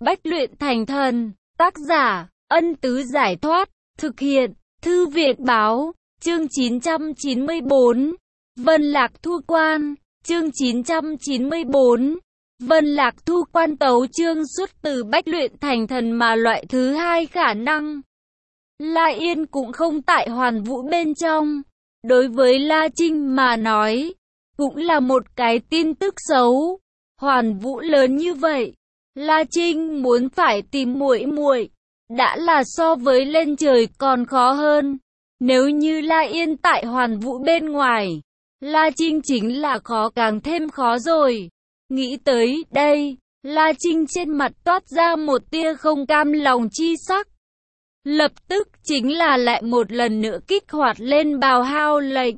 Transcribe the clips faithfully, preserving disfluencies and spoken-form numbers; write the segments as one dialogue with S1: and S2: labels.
S1: Bách luyện thành thần. Tác giả, Ân Tứ Giải Thoát. Thực hiện, Thư Việt Báo. Chương chín trăm chín mươi bốn. Vân Lạc Thu Quan. Chương chín trăm chín mươi bốn. Vân Lạc Thu Quan tấu chương xuất từ Bách luyện thành thần mà loại thứ hai khả năng. La Yên cũng không tại Hoàn Vũ bên trong. Đối với La Trinh mà nói, cũng là một cái tin tức xấu. Hoàn Vũ lớn như vậy, La Trinh muốn phải tìm muội muội đã là so với lên trời còn khó hơn. Nếu như La Yên tại Hoàn Vũ bên ngoài, La Trinh chính là khó càng thêm khó rồi. Nghĩ tới đây, La Trinh trên mặt toát ra một tia không cam lòng chi sắc. Lập tức chính là lại một lần nữa kích hoạt lên bào hao lệnh.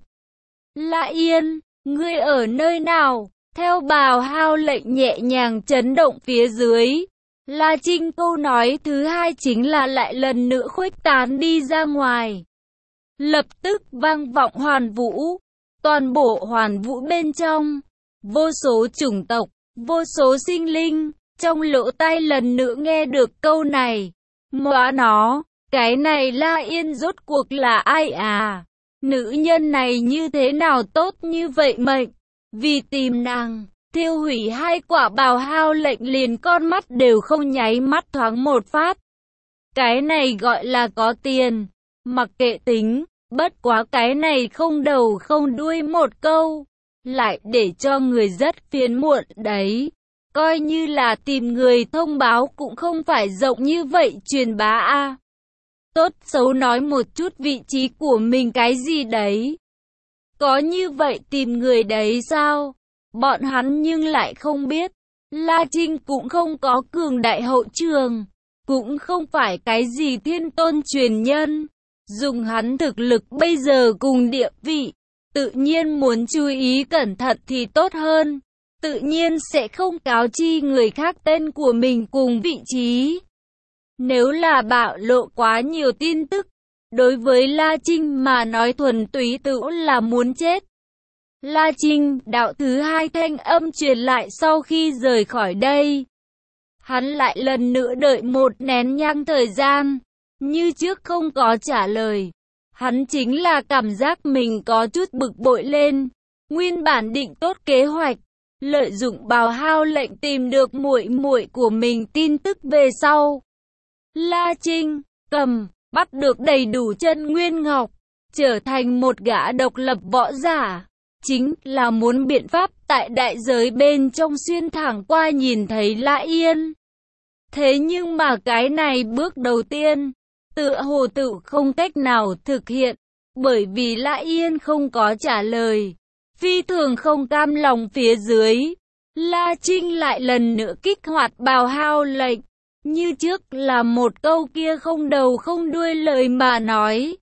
S1: La Yên, ngươi ở nơi nào? Theo bào hao lệnh nhẹ nhàng chấn động phía dưới, La Trinh câu nói thứ hai chính là lại lần nữa khuếch tán đi ra ngoài. Lập tức vang vọng Hoàn Vũ, toàn bộ Hoàn Vũ bên trong, vô số chủng tộc, vô số sinh linh, trong lỗ tai lần nữa nghe được câu này. Móa nó, cái này La Yên rốt cuộc là ai à? Nữ nhân này như thế nào tốt như vậy mệnh? Vì tìm nàng, thiêu hủy hai quả bào hao lệnh liền con mắt đều không nháy mắt thoáng một phát. Cái này gọi là có tiền, mặc kệ tính, bất quá cái này không đầu không đuôi một câu, lại để cho người rất phiền muộn đấy. Coi như là tìm người thông báo cũng không phải rộng như vậy truyền bá a. À. Tốt xấu nói một chút vị trí của mình cái gì đấy. Có như vậy tìm người đấy sao? Bọn hắn nhưng lại không biết. La Trinh cũng không có cường đại hậu trường, cũng không phải cái gì thiên tôn truyền nhân. Dùng hắn thực lực bây giờ cùng địa vị, tự nhiên muốn chú ý cẩn thận thì tốt hơn. Tự nhiên sẽ không cáo chi người khác tên của mình cùng vị trí. Nếu là bạo lộ quá nhiều tin tức, đối với La Trinh mà nói thuần túy tự là muốn chết. La Trinh, đạo thứ hai thanh âm truyền lại sau khi rời khỏi đây. Hắn lại lần nữa đợi một nén nhang thời gian, như trước không có trả lời. Hắn chính là cảm giác mình có chút bực bội lên. Nguyên bản định tốt kế hoạch, lợi dụng bào hao lệnh tìm được muội muội của mình tin tức về sau. La Trinh, cầm, bắt được đầy đủ chân nguyên ngọc, trở thành một gã độc lập võ giả. Chính là muốn biện pháp tại đại giới bên trong xuyên thẳng qua nhìn thấy La Yên. Thế nhưng mà cái này bước đầu tiên, tựa hồ tự không cách nào thực hiện, bởi vì La Yên không có trả lời. Phi thường không cam lòng phía dưới, La Trinh lại lần nữa kích hoạt bào hao lệnh. Như trước là một câu kia không đầu không đuôi lời mà nói.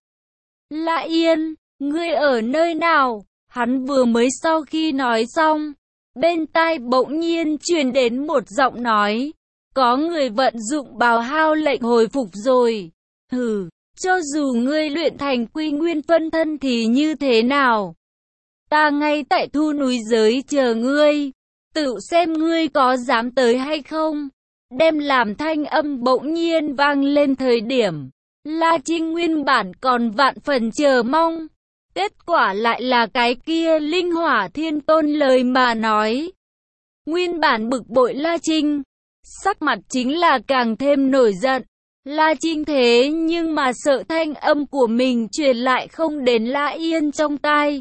S1: La Yên, ngươi ở nơi nào? Hắn vừa mới sau khi nói xong, bên tai bỗng nhiên truyền đến một giọng nói. Có người vận dụng bào hao lệnh hồi phục rồi. Hừ, cho dù ngươi luyện thành quy nguyên phân thân thì như thế nào? Ta ngay tại thu núi giới chờ ngươi, tự xem ngươi có dám tới hay không. Đem làm thanh âm bỗng nhiên vang lên thời điểm, La Trinh nguyên bản còn vạn phần chờ mong. Kết quả lại là cái kia linh hỏa thiên tôn lời mà nói. Nguyên bản bực bội La Trinh, sắc mặt chính là càng thêm nổi giận. La Trinh thế nhưng mà sợ thanh âm của mình truyền lại không đến La Yên trong tai.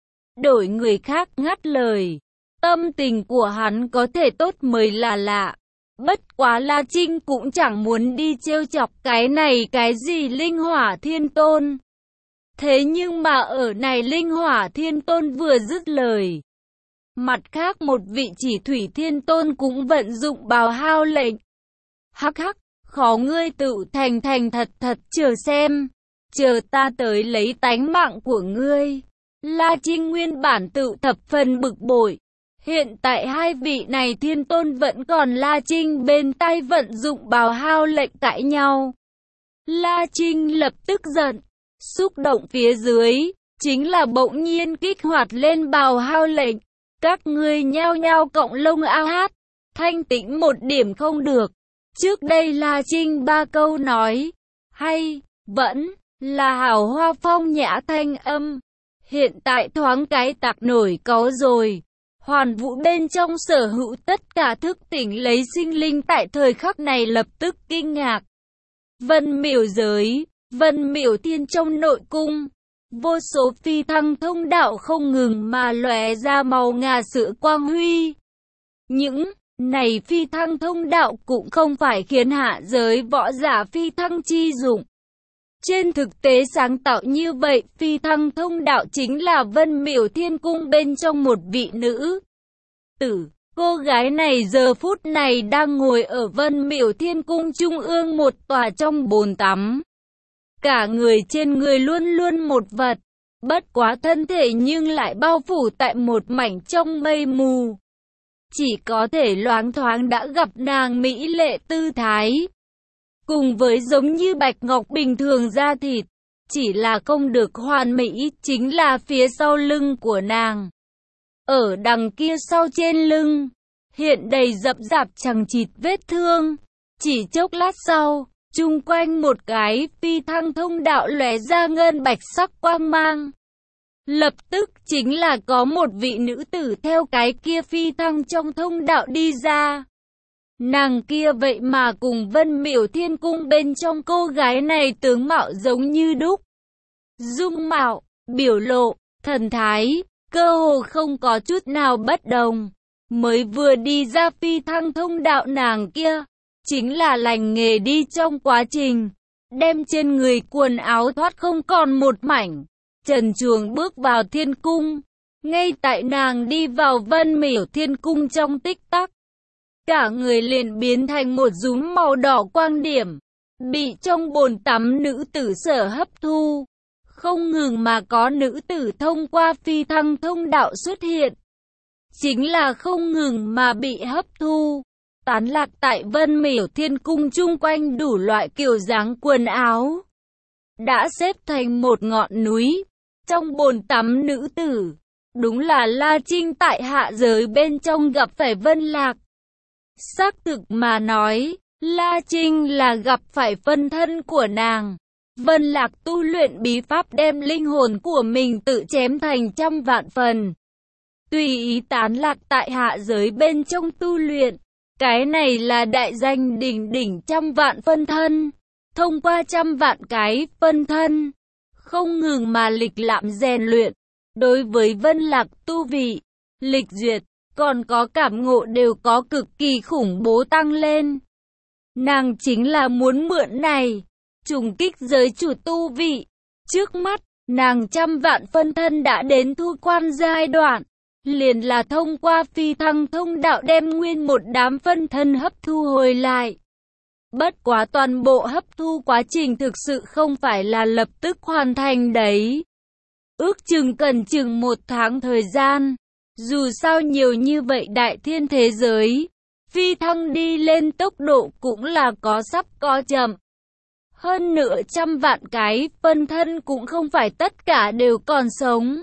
S1: Đổi người khác ngắt lời, tâm tình của hắn có thể tốt mới là lạ. Bất quá La Trinh cũng chẳng muốn đi trêu chọc cái này cái gì linh hỏa thiên tôn. Thế nhưng mà ở này linh hỏa thiên tôn vừa dứt lời, mặt khác một vị chỉ thủy thiên tôn cũng vận dụng bào hao lệnh. Hắc hắc, khó ngươi tự thành thành thật thật chờ xem, chờ ta tới lấy tánh mạng của ngươi. La Trinh nguyên bản tự thập phần bực bội. Hiện tại hai vị này thiên tôn vẫn còn La Trinh bên tay vận dụng bào hao lệnh cãi nhau. La Trinh lập tức giận, xúc động phía dưới, chính là bỗng nhiên kích hoạt lên bào hao lệnh. Các ngươi nhao nhao cộng lông ao hát, thanh tĩnh một điểm không được. Trước đây La Trinh ba câu nói, hay, vẫn, là hào hoa phong nhã thanh âm. Hiện tại thoáng cái tạc nổi cáu rồi. Hoàn vũ bên trong sở hữu tất cả thức tỉnh lấy sinh linh tại thời khắc này lập tức kinh ngạc. Vân Miểu giới, Vân Miểu Thiên trong nội cung, vô số phi thăng thông đạo không ngừng mà lóe ra màu ngà sự quang huy. Những này phi thăng thông đạo cũng không phải khiến hạ giới võ giả phi thăng chi dụng. Trên thực tế sáng tạo như vậy, phi thăng thông đạo chính là Vân Miểu Thiên Cung bên trong một vị nữ tử. Cô gái này giờ phút này đang ngồi ở Vân Miểu Thiên Cung trung ương một tòa trong bồn tắm. Cả người trên người luôn luôn một vật, bất quá thân thể nhưng lại bao phủ tại một mảnh trong mây mù. Chỉ có thể loáng thoáng đã gặp nàng mỹ lệ tư thái. Cùng với giống như bạch ngọc bình thường da thịt, chỉ là không được hoàn mỹ chính là phía sau lưng của nàng. Ở đằng kia sau trên lưng, hiện đầy rậm rạp chằng chịt vết thương. Chỉ chốc lát sau, chung quanh một cái phi thăng thông đạo lóe ra ngân bạch sắc quang mang. Lập tức chính là có một vị nữ tử theo cái kia phi thăng trong thông đạo đi ra. Nàng kia vậy mà cùng Vân Miểu Thiên Cung bên trong cô gái này tướng mạo giống như đúc. Dung mạo, biểu lộ, thần thái, cơ hồ không có chút nào bất đồng. Mới vừa đi ra phi thăng thông đạo nàng kia, chính là lành nghề đi trong quá trình, đem trên người quần áo thoát không còn một mảnh. Trần truồng bước vào thiên cung, ngay tại nàng đi vào Vân Miểu Thiên Cung trong tích tắc. Cả người liền biến thành một rúm màu đỏ quang điểm, bị trong bồn tắm nữ tử sở hấp thu. Không ngừng mà có nữ tử thông qua phi thăng thông đạo xuất hiện. Chính là không ngừng mà bị hấp thu, tán lạc tại Vân Miểu Thiên Cung chung quanh đủ loại kiểu dáng quần áo. Đã xếp thành một ngọn núi, trong bồn tắm nữ tử. Đúng là La Trinh tại hạ giới bên trong gặp phải Vân Lạc. Xác thực mà nói, La Trinh là gặp phải phân thân của nàng. Vân Lạc tu luyện bí pháp đem linh hồn của mình tự chém thành trăm vạn phần. Tùy ý tán lạc tại hạ giới bên trong tu luyện. Cái này là đại danh đỉnh đỉnh trăm vạn phân thân. Thông qua trăm vạn cái phân thân, không ngừng mà lịch lãm rèn luyện. Đối với Vân Lạc tu vị, lịch duyệt, còn có cảm ngộ đều có cực kỳ khủng bố tăng lên. Nàng chính là muốn mượn này, trùng kích giới chủ tu vị. Trước mắt, nàng trăm vạn phân thân đã đến thu quan giai đoạn. Liền là thông qua phi thăng thông đạo đem nguyên một đám phân thân hấp thu hồi lại. Bất quá toàn bộ hấp thu quá trình thực sự không phải là lập tức hoàn thành đấy. Ước chừng cần chừng một tháng thời gian. Dù sao nhiều như vậy đại thiên thế giới, phi thăng đi lên tốc độ cũng là có sắp có chậm. Hơn nửa trăm vạn cái phân thân cũng không phải tất cả đều còn sống.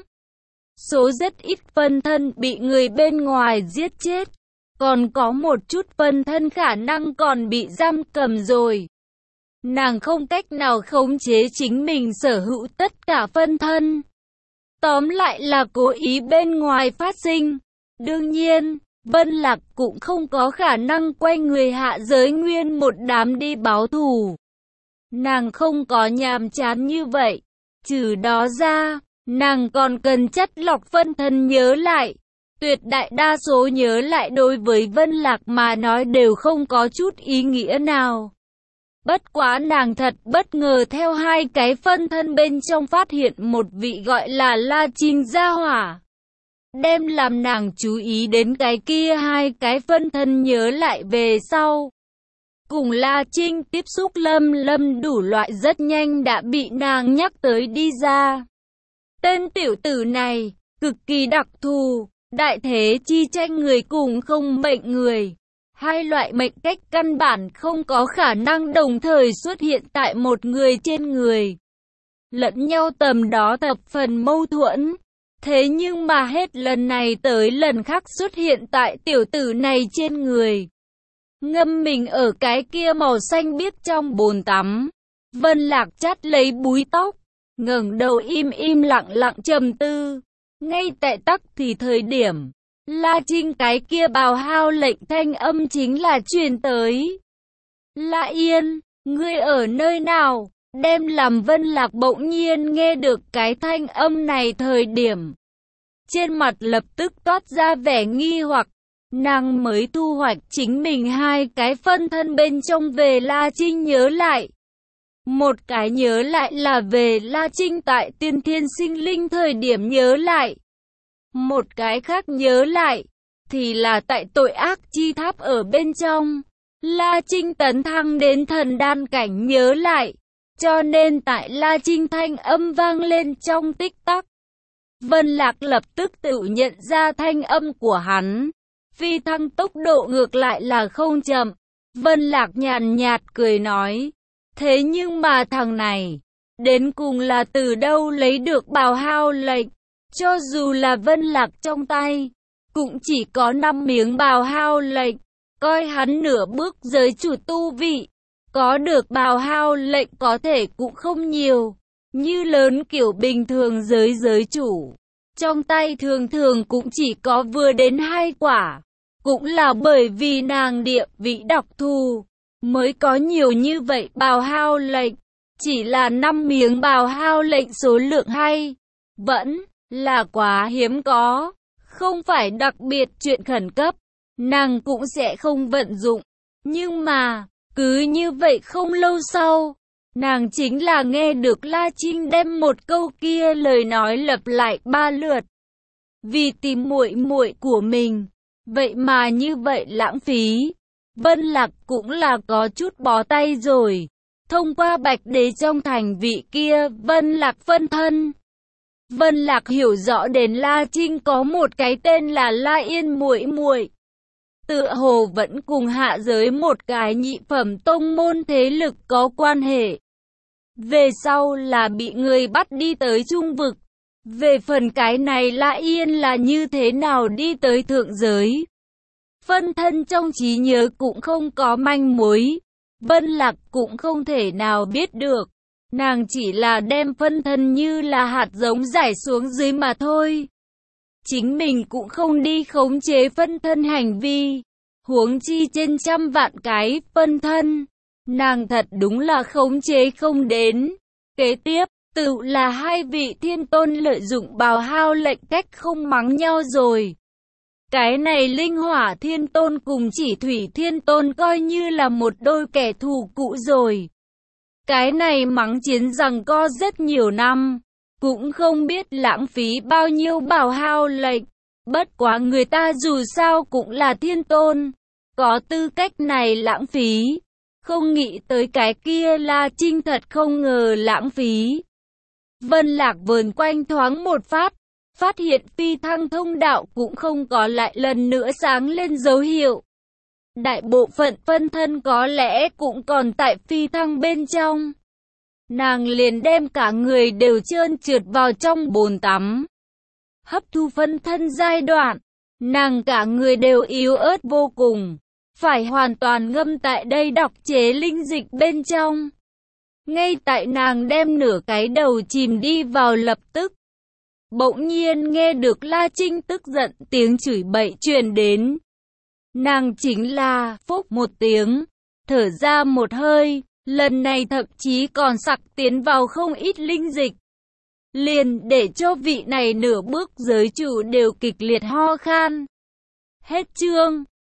S1: Số rất ít phân thân bị người bên ngoài giết chết. Còn có một chút phân thân khả năng còn bị giam cầm rồi. Nàng không cách nào khống chế chính mình sở hữu tất cả phân thân. Tóm lại là cố ý bên ngoài phát sinh. Đương nhiên, Vân Lạc cũng không có khả năng quay người hạ giới nguyên một đám đi báo thù. Nàng không có nhàm chán như vậy. Trừ đó ra, nàng còn cần chất lọc phân thân nhớ lại. Tuyệt đại đa số nhớ lại đối với Vân Lạc mà nói đều không có chút ý nghĩa nào. Bất quá nàng thật bất ngờ theo hai cái phân thân bên trong phát hiện một vị gọi là La Trinh gia hỏa. Đem làm nàng chú ý đến cái kia hai cái phân thân nhớ lại về sau. Cùng La Trinh tiếp xúc lâm lâm đủ loại rất nhanh đã bị nàng nhắc tới đi ra. Tên tiểu tử này, cực kỳ đặc thù, đại thế chi tranh người cùng không mệnh người. Hai loại mệnh cách căn bản không có khả năng đồng thời xuất hiện tại một người trên người. Lẫn nhau tầm đó thập phần mâu thuẫn. Thế nhưng mà hết lần này tới lần khác xuất hiện tại tiểu tử này trên người. ngâm mình ở cái kia màu xanh biếc trong bồn tắm. Vân Lạc chắt lấy búi tóc, ngẩng đầu im im lặng lặng trầm tư. Ngay tại tắc thì thời điểm La Trinh cái kia bào hao lệnh thanh âm chính là truyền tới. La Yên, ngươi ở nơi nào? Đem làm Vân Lạc bỗng nhiên nghe được cái thanh âm này thời điểm. Trên mặt lập tức toát ra vẻ nghi hoặc. Nàng mới thu hoạch chính mình hai cái phân thân bên trong về La Trinh nhớ lại. Một cái nhớ lại là về La Trinh tại tiên thiên sinh linh thời điểm nhớ lại. Một cái khác nhớ lại, thì là tại tội ác chi tháp ở bên trong. La Trinh tấn thăng đến thần đan cảnh nhớ lại. Cho nên tại La Trinh thanh âm vang lên trong tích tắc. Vân Lạc lập tức tự nhận ra thanh âm của hắn. Phi thăng tốc độ ngược lại là không chậm. Vân Lạc nhàn nhạt cười nói. Thế nhưng mà thằng này, đến cùng là từ đâu lấy được bào hao lệnh? Cho dù là Vân Lạc trong tay, cũng chỉ có năm miếng bào hao lệnh. Coi hắn nửa bước giới chủ tu vị, có được bào hao lệnh có thể cũng không nhiều. Như lớn kiểu bình thường giới giới chủ, trong tay thường thường cũng chỉ có vừa đến hai quả. Cũng là bởi vì nàng địa vị đặc thù, mới có nhiều như vậy bào hao lệnh. Chỉ là năm miếng bào hao lệnh số lượng hay, vẫn là quá hiếm có. Không phải đặc biệt chuyện khẩn cấp, nàng cũng sẽ không vận dụng. Nhưng mà, cứ như vậy không lâu sau, nàng chính là nghe được La Trinh đem một câu kia lời nói lặp lại ba lượt. Vì tìm muội muội của mình, vậy mà như vậy lãng phí. Vân Lạc cũng là có chút bó tay rồi. Thông qua Bạch Đế trong thành vị kia Vân Lạc phân thân, Vân Lạc hiểu rõ đến La Trinh có một cái tên là La Yên muội muội. Tựa hồ vẫn cùng hạ giới một cái nhị phẩm tông môn thế lực có quan hệ. Về sau là bị người bắt đi tới trung vực. Về phần cái này La Yên là như thế nào đi tới thượng giới, phân thân trong trí nhớ cũng không có manh mối. Vân Lạc cũng không thể nào biết được. Nàng chỉ là đem phân thân như là hạt giống rải xuống dưới mà thôi. Chính mình cũng không đi khống chế phân thân hành vi. Huống chi trên trăm vạn cái phân thân, nàng thật đúng là khống chế không đến. Kế tiếp, tự là hai vị thiên tôn lợi dụng bào hao lệnh cách không mắng nhau rồi. Cái này linh hỏa thiên tôn cùng chỉ thủy thiên tôn coi như là một đôi kẻ thù cũ rồi. Cái này mắng chiến giằng co rất nhiều năm, cũng không biết lãng phí bao nhiêu bào hao lệnh. Bất quá người ta dù sao cũng là thiên tôn, có tư cách này lãng phí. Không nghĩ tới cái kia La Trinh thật không ngờ lãng phí. Vân Lạc vờn quanh thoáng một phát, phát hiện phi thăng thông đạo cũng không có lại lần nữa sáng lên dấu hiệu. Đại bộ phận phân thân có lẽ cũng còn tại phi thăng bên trong. Nàng liền đem cả người đều trơn trượt vào trong bồn tắm. Hấp thu phân thân giai đoạn, nàng cả người đều yếu ớt vô cùng, phải hoàn toàn ngâm tại đây đọc chế linh dịch bên trong. Ngay tại nàng đem nửa cái đầu chìm đi vào lập tức, bỗng nhiên nghe được La Trinh tức giận tiếng chửi bậy truyền đến. Nàng chính là phốc một tiếng, thở ra một hơi, lần này thậm chí còn sặc tiến vào không ít linh dịch. Liền để cho vị này nửa bước giới chủ đều kịch liệt ho khan. Hết chương.